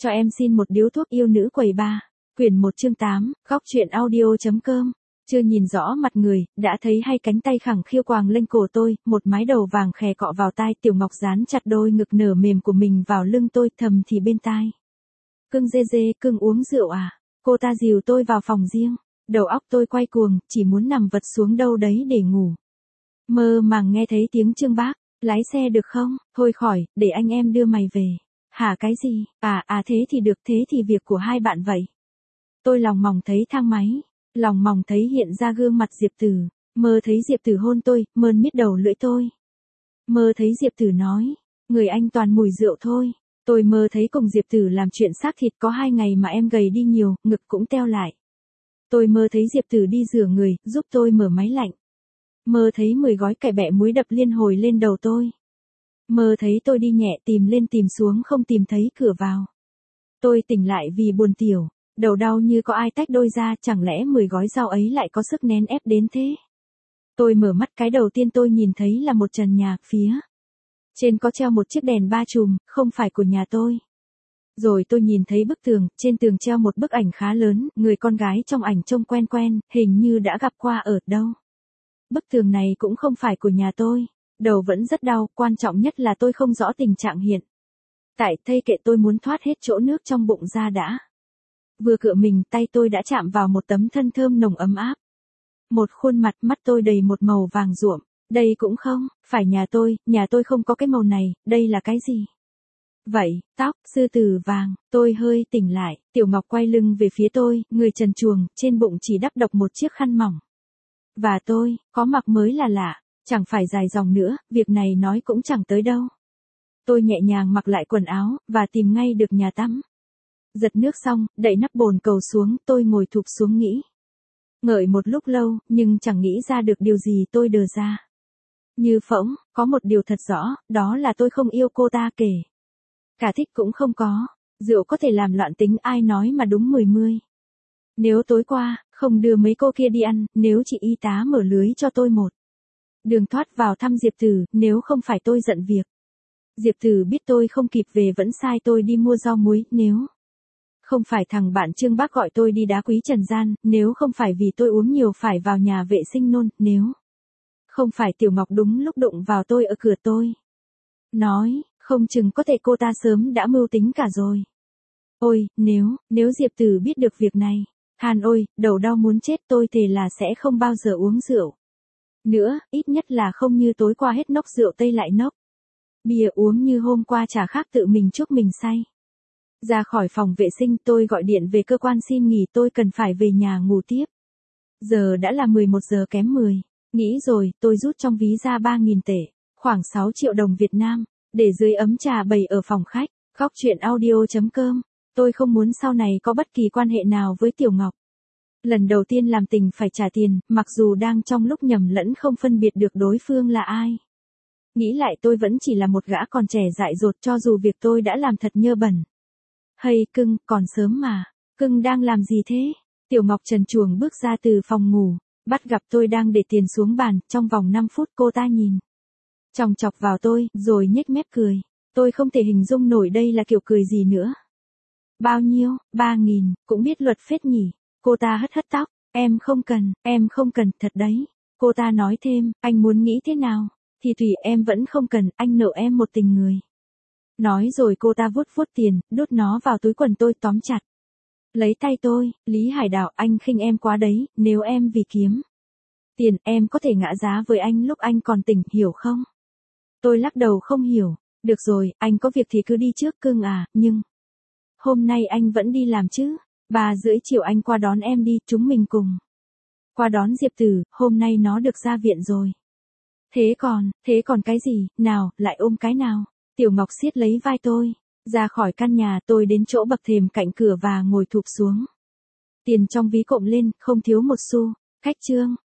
Cho em xin một điếu thuốc yêu nữ quầy ba. Quyển 1 chương 8, góc truyện audio.com. Chưa nhìn rõ mặt người, đã thấy hai cánh tay khẳng khiu quàng lên cổ tôi, một mái đầu vàng khè cọ vào tai. Tiểu Ngọc dán chặt đôi ngực nở mềm của mình vào lưng tôi, thầm thì bên tai. Cưng dê dê, cưng uống rượu à? Cô ta dìu tôi vào phòng riêng. Đầu óc tôi quay cuồng, chỉ muốn nằm vật xuống đâu đấy để ngủ. Mơ màng nghe thấy tiếng Trương Bác, lái xe được không? Thôi khỏi, để anh em đưa mày về. Hả cái gì? Thế thì được, thế thì việc của hai bạn vậy. Tôi lòng mòng thấy thang máy, lòng mòng thấy hiện ra gương mặt Diệp Tử, mơ thấy Diệp Tử hôn tôi, mơn mít đầu lưỡi tôi. Mơ thấy Diệp Tử nói, người anh toàn mùi rượu thôi. Tôi mơ thấy cùng Diệp Tử làm chuyện xác thịt, có 2 ngày mà em gầy đi nhiều, ngực cũng teo lại. Tôi mơ thấy Diệp Tử đi rửa người, giúp tôi mở máy lạnh. Mơ thấy 10 gói cải bẹ muối đập liên hồi lên đầu tôi. Mơ thấy tôi đi nhẹ tìm lên tìm xuống không tìm thấy cửa vào. Tôi tỉnh lại vì buồn tiểu, đầu đau như có ai tách đôi ra, chẳng lẽ 10 gói rau ấy lại có sức nén ép đến thế. Tôi mở mắt, cái đầu tiên tôi nhìn thấy là một trần nhà, phía trên có treo một chiếc đèn 3 chùm, không phải của nhà tôi. Rồi tôi nhìn thấy bức tường, trên tường treo một bức ảnh khá lớn, người con gái trong ảnh trông quen quen, hình như đã gặp qua ở đâu. Bức tường này cũng không phải của nhà tôi. Đầu vẫn rất đau, quan trọng nhất là tôi không rõ tình trạng hiện tại, thây kệ, tôi muốn thoát hết chỗ nước trong bụng ra đã. Vừa cựa mình, tay tôi đã chạm vào một tấm thân thơm nồng ấm áp. Một khuôn mặt, mắt tôi đầy một màu vàng ruộm. Đây cũng không phải nhà tôi không có cái màu này, đây là cái gì? Vậy, tóc, sư tử vàng, tôi hơi tỉnh lại, Tiểu Ngọc quay lưng về phía tôi, người trần truồng, trên bụng chỉ đắp độc một chiếc khăn mỏng. Và tôi, có mặc mới là lạ, chẳng phải dài dòng nữa, việc này nói cũng chẳng tới đâu. Tôi nhẹ nhàng mặc lại quần áo, và tìm ngay được nhà tắm. Giật nước xong, đậy nắp bồn cầu xuống, tôi ngồi thụp xuống nghĩ. Ngợi một lúc lâu, nhưng chẳng nghĩ ra được điều gì, tôi đờ ra. Như phỗng, có một điều thật rõ, đó là tôi không yêu cô ta, kể cả thích cũng không có. Rượu có thể làm loạn tính, ai nói mà đúng 10. Nếu tối qua, không đưa mấy cô kia đi ăn, nếu chị y tá mở lưới cho tôi một đường thoát vào thăm Diệp Tử, nếu không phải tôi giận việc Diệp Tử biết tôi không kịp về vẫn sai tôi đi mua rau muối, nếu không phải thằng bạn Trương Bác gọi tôi đi đá quý trần gian, nếu không phải vì tôi uống nhiều phải vào nhà vệ sinh nôn, nếu không phải Tiểu Ngọc đúng lúc đụng vào tôi ở cửa, tôi nói, không chừng có thể cô ta sớm đã mưu tính cả rồi. Ôi, nếu Diệp Tử biết được việc này, Hàn ôi, đầu đau muốn chết, tôi thề là sẽ không bao giờ uống rượu nữa, ít nhất là không như tối qua hết nốc rượu Tây lại nốc bia uống như hôm qua, chả khác tự mình chuốc mình say. Ra khỏi phòng vệ sinh, tôi gọi điện về cơ quan xin nghỉ, tôi cần phải về nhà ngủ tiếp. Giờ đã là 11 giờ kém 10. Nghĩ rồi, tôi rút trong ví ra 3.000 tệ, khoảng 6 triệu đồng Việt Nam, để dưới ấm trà bày ở phòng khách. Góc truyện audio.com. Tôi không muốn sau này có bất kỳ quan hệ nào với Tiểu Ngọc. Lần đầu tiên làm tình phải trả tiền, mặc dù đang trong lúc nhầm lẫn không phân biệt được đối phương là ai. Nghĩ lại tôi vẫn chỉ là một gã còn trẻ dại dột, cho dù việc tôi đã làm thật nhơ bẩn. Hay cưng, còn sớm mà. Cưng đang làm gì thế? Tiểu Ngọc trần truồng bước ra từ phòng ngủ, bắt gặp tôi đang để tiền xuống bàn, trong vòng 5 phút cô ta nhìn chòng chọc vào tôi, rồi nhếch mép cười. Tôi không thể hình dung nổi đây là kiểu cười gì nữa. Bao nhiêu? 3.000, cũng biết luật phết nhỉ. Cô ta hất hất tóc, em không cần, thật đấy. Cô ta nói thêm, anh muốn nghĩ thế nào? Thì tùy, em vẫn không cần, anh nợ em một tình người. Nói rồi cô ta vuốt tiền, đút nó vào túi quần tôi, tóm chặt lấy tay tôi. Lý Hải Đào, anh khinh em quá đấy, nếu em vì kiếm tiền, em có thể ngã giá với anh lúc anh còn tỉnh, hiểu không? Tôi lắc đầu không hiểu. Được rồi, anh có việc thì cứ đi trước cưng à, nhưng hôm nay anh vẫn đi làm chứ. 3:30 chiều anh qua đón em đi, chúng mình cùng qua đón Diệp Tử, hôm nay nó được ra viện rồi. Thế còn cái gì, nào, lại ôm cái nào. Tiểu Ngọc siết lấy vai tôi. Ra khỏi căn nhà, tôi đến chỗ bậc thềm cạnh cửa và ngồi thụp xuống. Tiền trong ví cộm lên, không thiếu một xu. Khách Trương,